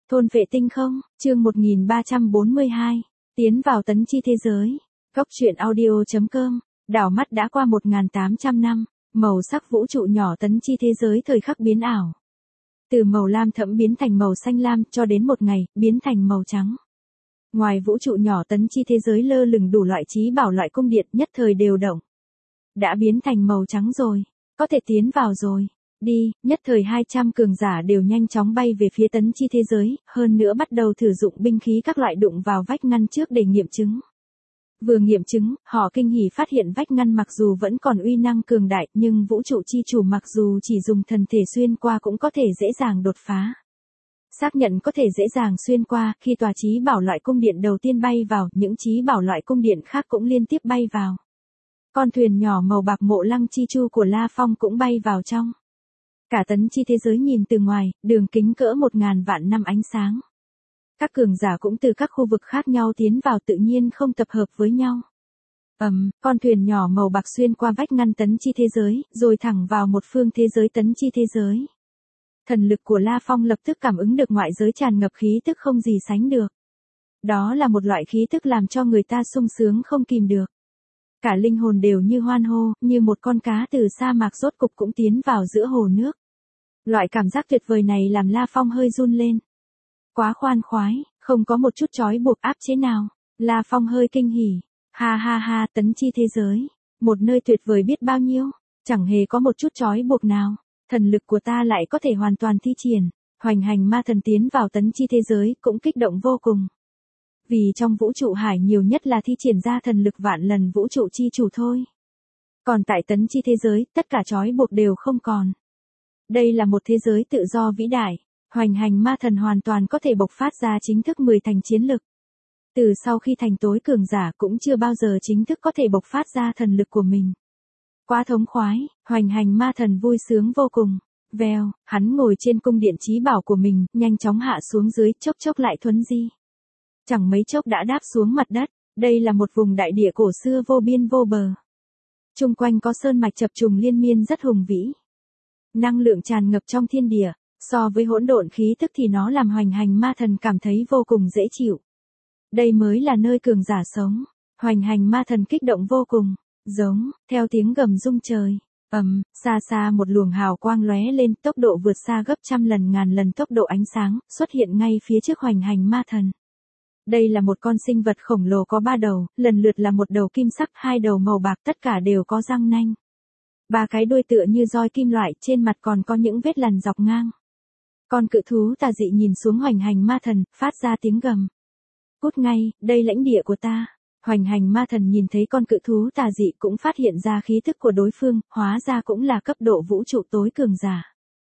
Thôn vệ tinh không, chương 1342, tiến vào tấn chi thế giới. Góc truyện audio.com, đảo mắt đã qua 1.800 năm, màu sắc vũ trụ nhỏ tấn chi thế giới thời khắc biến ảo. Từ màu lam thẫm biến thành màu xanh lam cho đến một ngày, biến thành màu trắng. Ngoài vũ trụ nhỏ tấn chi thế giới lơ lửng đủ loại trí bảo loại cung điện nhất thời đều động. Đã biến thành màu trắng rồi, có thể tiến vào rồi. Đi, nhất thời 200 cường giả đều nhanh chóng bay về phía tấn chi thế giới, hơn nữa bắt đầu thử dụng binh khí các loại đụng vào vách ngăn trước để nghiệm chứng. Vừa nghiệm chứng, họ kinh hỉ phát hiện vách ngăn mặc dù vẫn còn uy năng cường đại, nhưng vũ trụ chi chủ mặc dù chỉ dùng thần thể xuyên qua cũng có thể dễ dàng đột phá. Xác nhận có thể dễ dàng xuyên qua, khi tòa trí bảo loại cung điện đầu tiên bay vào, những trí bảo loại cung điện khác cũng liên tiếp bay vào. Con thuyền nhỏ màu bạc Mộ Lăng Chi Chu của La Phong cũng bay vào trong. Cả tấn chi thế giới nhìn từ ngoài, đường kính cỡ 1.000 vạn năm ánh sáng. Các cường giả cũng từ các khu vực khác nhau tiến vào tự nhiên không tập hợp với nhau. Con thuyền nhỏ màu bạc xuyên qua vách ngăn tấn chi thế giới, rồi thẳng vào một phương thế giới tấn chi thế giới. Thần lực của La Phong lập tức cảm ứng được ngoại giới tràn ngập khí tức không gì sánh được. Đó là một loại khí tức làm cho người ta sung sướng không kìm được. Cả linh hồn đều như hoan hô, như một con cá từ sa mạc rốt cục cũng tiến vào giữa hồ nước. Loại cảm giác tuyệt vời này làm La Phong hơi run lên. Quá khoan khoái, không có một chút trói buộc áp chế nào. La Phong hơi kinh hỉ. Ha ha ha, tấn chi thế giới. Một nơi tuyệt vời biết bao nhiêu. Chẳng hề có một chút trói buộc nào. Thần lực của ta lại có thể hoàn toàn thi triển. Hoành hành ma thần tiến vào tấn chi thế giới cũng kích động vô cùng. Vì trong vũ trụ hải nhiều nhất là thi triển ra thần lực vạn lần vũ trụ chi chủ thôi. Còn tại tấn chi thế giới, tất cả trói buộc đều không còn. Đây là một thế giới tự do vĩ đại. Hoành hành ma thần hoàn toàn có thể bộc phát ra chính thức 10 thành chiến lực. Từ sau khi thành tối cường giả cũng chưa bao giờ chính thức có thể bộc phát ra thần lực của mình. Quá thống khoái, hoành hành ma thần vui sướng vô cùng. Vèo, hắn ngồi trên cung điện trí bảo của mình, nhanh chóng hạ xuống dưới, chốc chốc lại thuấn di. Chẳng mấy chốc đã đáp xuống mặt đất, đây là một vùng đại địa cổ xưa vô biên vô bờ. Chung quanh có sơn mạch chập trùng liên miên rất hùng vĩ. Năng lượng tràn ngập trong thiên địa, so với hỗn độn khí tức thì nó làm hoành hành ma thần cảm thấy vô cùng dễ chịu. Đây mới là nơi cường giả sống. Hoành hành ma thần kích động vô cùng, giống, theo tiếng gầm rung trời. Xa xa một luồng hào quang lóe lên, tốc độ vượt xa gấp trăm lần ngàn lần tốc độ ánh sáng, xuất hiện ngay phía trước hoành hành ma thần. Đây là một con sinh vật khổng lồ có 3 đầu, lần lượt là một đầu kim sắc, 2 đầu màu bạc, tất cả đều có răng nanh. 3 cái đuôi tựa như roi kim loại, trên mặt còn có những vết lằn dọc ngang. Con cự thú tà dị nhìn xuống hoành hành ma thần, phát ra tiếng gầm. Cút ngay, đây lãnh địa của ta. Hoành hành ma thần nhìn thấy con cự thú tà dị cũng phát hiện ra khí tức của đối phương, hóa ra cũng là cấp độ vũ trụ tối cường giả.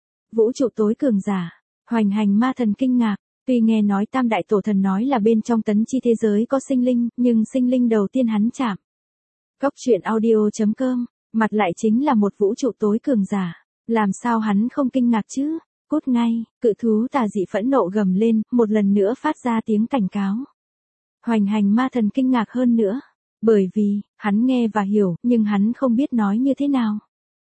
Vũ trụ tối cường giả. Hoành hành ma thần kinh ngạc. Tuy nghe nói Tam Đại Tổ Thần nói là bên trong tấn chi thế giới có sinh linh, nhưng sinh linh đầu tiên hắn chạm. Góc truyện audio.com, mặt lại chính là một vũ trụ tối cường giả. Làm sao hắn không kinh ngạc chứ? Cút ngay, cự thú tà dị phẫn nộ gầm lên, một lần nữa phát ra tiếng cảnh cáo. Hoành hành ma thần kinh ngạc hơn nữa. Bởi vì, hắn nghe và hiểu, nhưng hắn không biết nói như thế nào.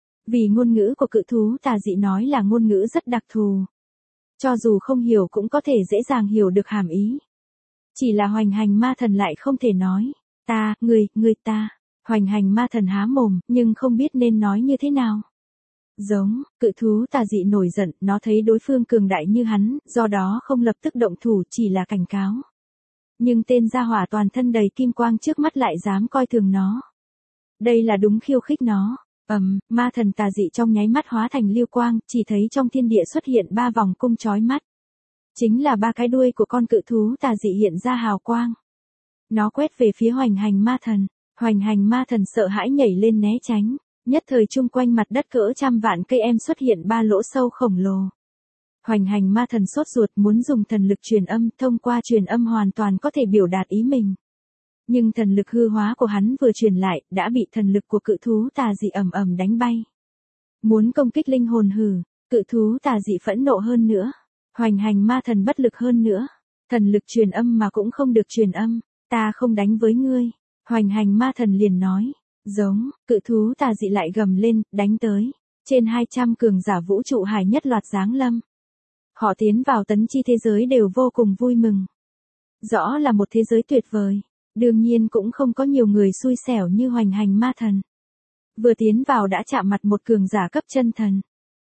Vì ngôn ngữ của cự thú tà dị nói là ngôn ngữ rất đặc thù. Cho dù không hiểu cũng có thể dễ dàng hiểu được hàm ý. Chỉ là hoành hành ma thần lại không thể nói. Ta, người ta. Hoành hành ma thần há mồm, nhưng không biết nên nói như thế nào. Giống, cự thú tà dị nổi giận, nó thấy đối phương cường đại như hắn, do đó không lập tức động thủ, chỉ là cảnh cáo. Nhưng tên gia hỏa toàn thân đầy kim quang trước mắt lại dám coi thường nó. Đây là đúng khiêu khích nó. Ma thần tà dị trong nháy mắt hóa thành lưu quang, chỉ thấy trong thiên địa xuất hiện 3 vòng cung chói mắt. Chính là 3 cái đuôi của con cự thú tà dị hiện ra hào quang. Nó quét về phía hoành hành ma thần. Hoành hành ma thần sợ hãi nhảy lên né tránh. Nhất thời chung quanh mặt đất cỡ trăm vạn cây em xuất hiện 3 lỗ sâu khổng lồ. Hoành hành ma thần sốt ruột muốn dùng thần lực truyền âm, thông qua truyền âm hoàn toàn có thể biểu đạt ý mình. Nhưng thần lực hư hóa của hắn vừa truyền lại, đã bị thần lực của cự thú tà dị ầm đánh bay. Muốn công kích linh hồn hử, cự thú tà dị phẫn nộ hơn nữa. Hoành hành ma thần bất lực hơn nữa. Thần lực truyền âm mà cũng không được truyền âm, ta không đánh với ngươi. Hoành hành ma thần liền nói. Giống, cự thú tà dị lại gầm lên, đánh tới. Trên 200 cường giả vũ trụ hải nhất loạt giáng lâm. Họ tiến vào tấn chi thế giới đều vô cùng vui mừng. Rõ là một thế giới tuyệt vời. Đương nhiên cũng không có nhiều người xui xẻo như hoành hành ma thần. Vừa tiến vào đã chạm mặt một cường giả cấp chân thần.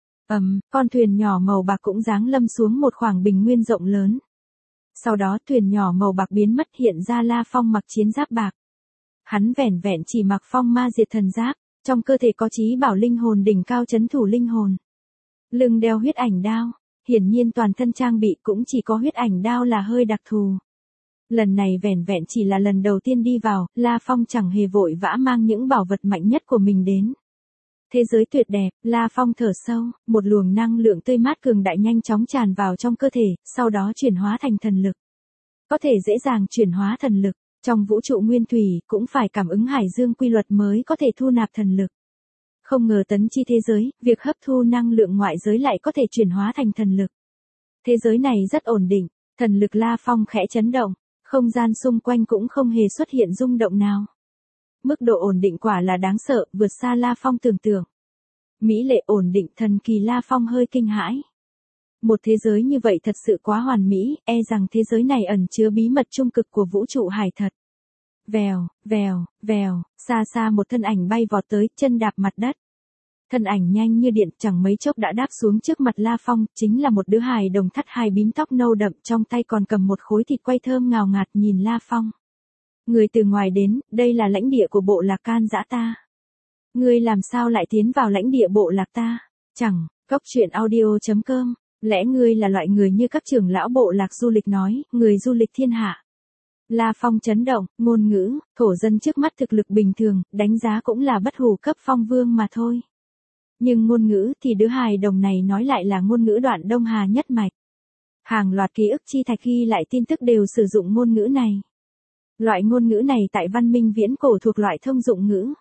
Con thuyền nhỏ màu bạc cũng giáng lâm xuống một khoảng bình nguyên rộng lớn. Sau đó thuyền nhỏ màu bạc biến mất, hiện ra La Phong mặc chiến giáp bạc. Hắn vẻn vẹn chỉ mặc phong ma diệt thần giáp, trong cơ thể có chí bảo linh hồn đỉnh cao chấn thủ linh hồn. Lưng đeo huyết ảnh đao, hiển nhiên toàn thân trang bị cũng chỉ có huyết ảnh đao là hơi đặc thù. Lần này vẻn vẹn chỉ là lần đầu tiên đi vào, La Phong chẳng hề vội vã mang những bảo vật mạnh nhất của mình đến. Thế giới tuyệt đẹp, La Phong thở sâu, một luồng năng lượng tươi mát cường đại nhanh chóng tràn vào trong cơ thể, sau đó chuyển hóa thành thần lực. Có thể dễ dàng chuyển hóa thần lực, trong vũ trụ nguyên thủy cũng phải cảm ứng hải dương quy luật mới có thể thu nạp thần lực. Không ngờ tấn chi thế giới, việc hấp thu năng lượng ngoại giới lại có thể chuyển hóa thành thần lực. Thế giới này rất ổn định, thần lực La Phong khẽ chấn động, không gian xung quanh cũng không hề xuất hiện rung động nào. Mức độ ổn định quả là đáng sợ, vượt xa La Phong tưởng tượng. Mỹ lệ ổn định thần kỳ, La Phong hơi kinh hãi. Một thế giới như vậy thật sự quá hoàn mỹ, e rằng thế giới này ẩn chứa bí mật trung cực của vũ trụ hải thật. Vèo, vèo, vèo, xa xa một thân ảnh bay vọt tới, chân đạp mặt đất. Thân ảnh nhanh như điện, chẳng mấy chốc đã đáp xuống trước mặt La Phong, chính là một đứa hài đồng thắt hai bím tóc nâu đậm, trong tay còn cầm một khối thịt quay thơm ngào ngạt, nhìn La Phong. Người từ ngoài đến, đây là lãnh địa của bộ lạc Can Dã ta. Ngươi làm sao lại tiến vào lãnh địa bộ lạc ta? Chẳng, Cốc.truyện.audio.com, lẽ ngươi là loại người như các trưởng lão bộ lạc du lịch nói, người du lịch thiên hạ. La Phong chấn động, ngôn ngữ, thổ dân trước mắt thực lực bình thường, đánh giá cũng là bất hủ cấp phong vương mà thôi. Nhưng ngôn ngữ thì đứa hài đồng này nói lại là ngôn ngữ đoạn Đông Hà nhất mạch. Hàng loạt ký ức chi thạch ghi lại tin tức đều sử dụng ngôn ngữ này. Loại ngôn ngữ này tại văn minh viễn cổ thuộc loại thông dụng ngữ.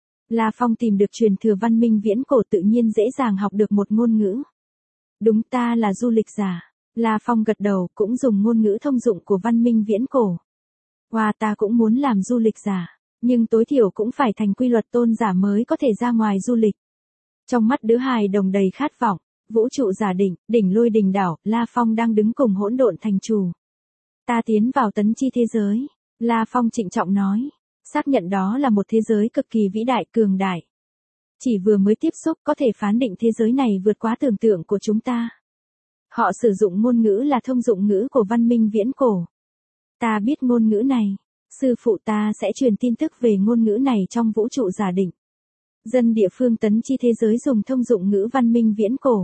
La Phong tìm được truyền thừa văn minh viễn cổ, tự nhiên dễ dàng học được một ngôn ngữ. Đúng, ta là du lịch giả. La Phong gật đầu, cũng dùng ngôn ngữ thông dụng của văn minh viễn cổ. Wow, ta cũng muốn làm du lịch giả, nhưng tối thiểu cũng phải thành quy luật tôn giả mới có thể ra ngoài du lịch. Trong mắt đứa hài đồng đầy khát vọng, vũ trụ giả đỉnh, đỉnh lôi đình đảo, La Phong đang đứng cùng hỗn độn thành chủ. Ta tiến vào tấn chi thế giới, La Phong trịnh trọng nói, xác nhận đó là một thế giới cực kỳ vĩ đại cường đại. Chỉ vừa mới tiếp xúc có thể phán định thế giới này vượt quá tưởng tượng của chúng ta. Họ sử dụng ngôn ngữ là thông dụng ngữ của văn minh viễn cổ. Ta biết ngôn ngữ này, sư phụ ta sẽ truyền tin tức về ngôn ngữ này trong vũ trụ giả định. Dân địa phương tấn chi thế giới dùng thông dụng ngữ văn minh viễn cổ.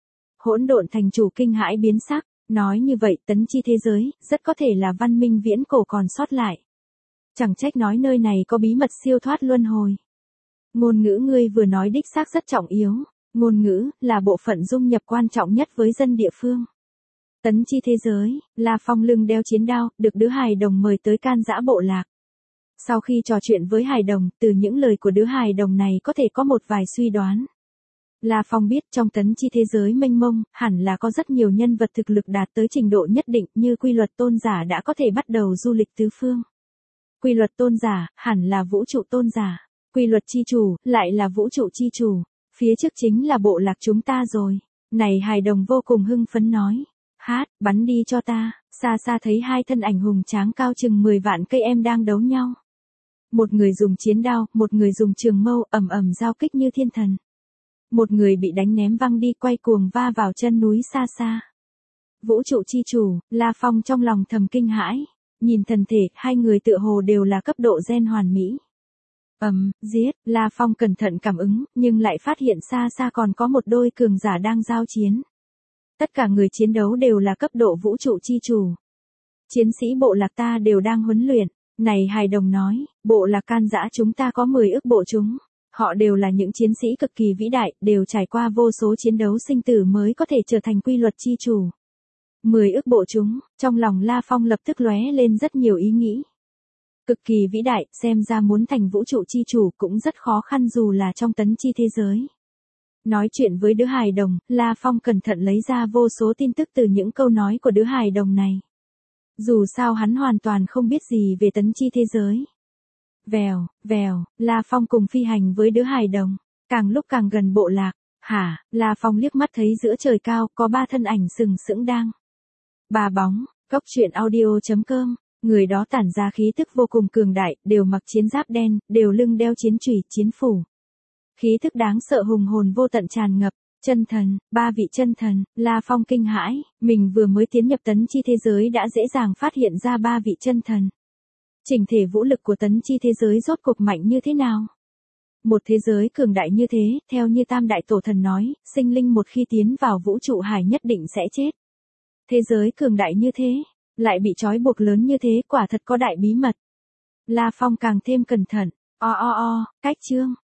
Hỗn độn thành chủ kinh hãi biến sắc, nói như vậy tấn chi thế giới, rất có thể là văn minh viễn cổ còn sót lại. Chẳng trách nói nơi này có bí mật siêu thoát luân hồi. Ngôn ngữ ngươi vừa nói đích xác rất trọng yếu, ngôn ngữ là bộ phận dung nhập quan trọng nhất với dân địa phương. Tấn chi thế giới, La Phong lưng đeo chiến đao, được đứa hài đồng mời tới Can Dã bộ lạc. Sau khi trò chuyện với hài đồng, từ những lời của đứa hài đồng này có thể có một vài suy đoán. La Phong biết trong tấn chi thế giới mênh mông, hẳn là có rất nhiều nhân vật thực lực đạt tới trình độ nhất định, như quy luật tôn giả đã có thể bắt đầu du lịch tứ phương. Quy luật tôn giả, hẳn là vũ trụ tôn giả. Quy luật chi chủ, lại là vũ trụ chi chủ. Phía trước chính là bộ lạc chúng ta rồi. Này hài đồng vô cùng hưng phấn nói. Hát, bắn đi cho ta. Xa xa thấy hai thân ảnh hùng tráng cao chừng 10 vạn cây em đang đấu nhau. Một người dùng chiến đao, một người dùng trường mâu, ầm ầm giao kích như thiên thần. Một người bị đánh ném văng đi, quay cuồng va vào chân núi xa xa. Vũ trụ chi chủ, La Phong trong lòng thầm kinh hãi. Nhìn thần thể, hai người tựa hồ đều là cấp độ gen hoàn mỹ. Giết, La Phong cẩn thận cảm ứng, nhưng lại phát hiện xa xa còn có một đôi cường giả đang giao chiến. Tất cả người chiến đấu đều là cấp độ vũ trụ chi chủ. Chiến sĩ bộ lạc ta đều đang huấn luyện. Này hài đồng nói, bộ lạc Can Dã chúng ta có 10 ức bộ chúng. Họ đều là những chiến sĩ cực kỳ vĩ đại, đều trải qua vô số chiến đấu sinh tử mới có thể trở thành quy luật chi chủ. 10 ức bộ chúng, trong lòng La Phong lập tức lóe lên rất nhiều ý nghĩ. Cực kỳ vĩ đại, xem ra muốn thành vũ trụ chi chủ cũng rất khó khăn dù là trong tấn chi thế giới. Nói chuyện với đứa hài đồng, La Phong cẩn thận lấy ra vô số tin tức từ những câu nói của đứa hài đồng này. Dù sao hắn hoàn toàn không biết gì về tấn chi thế giới. Vèo, vèo, La Phong cùng phi hành với đứa hài đồng, càng lúc càng gần bộ lạc, Hả? La Phong liếc mắt thấy giữa trời cao có 3 thân ảnh sừng sững đang. Bà bóng, Cốc truyện audio.com. Người đó tản ra khí tức vô cùng cường đại, đều mặc chiến giáp đen, đều lưng đeo chiến chùy, chiến phủ. Khí thức đáng sợ hùng hồn vô tận tràn ngập. Chân thần, 3 vị chân thần, La Phong kinh hãi, mình vừa mới tiến nhập tấn chi thế giới đã dễ dàng phát hiện ra 3 vị chân thần. Chỉnh thể vũ lực của tấn chi thế giới rốt cuộc mạnh như thế nào? Một thế giới cường đại như thế, theo như Tam Đại Tổ Thần nói, sinh linh một khi tiến vào vũ trụ hải nhất định sẽ chết. Thế giới cường đại như thế, lại bị trói buộc lớn như thế, quả thật có đại bí mật. La Phong càng thêm cẩn thận. Cách chương.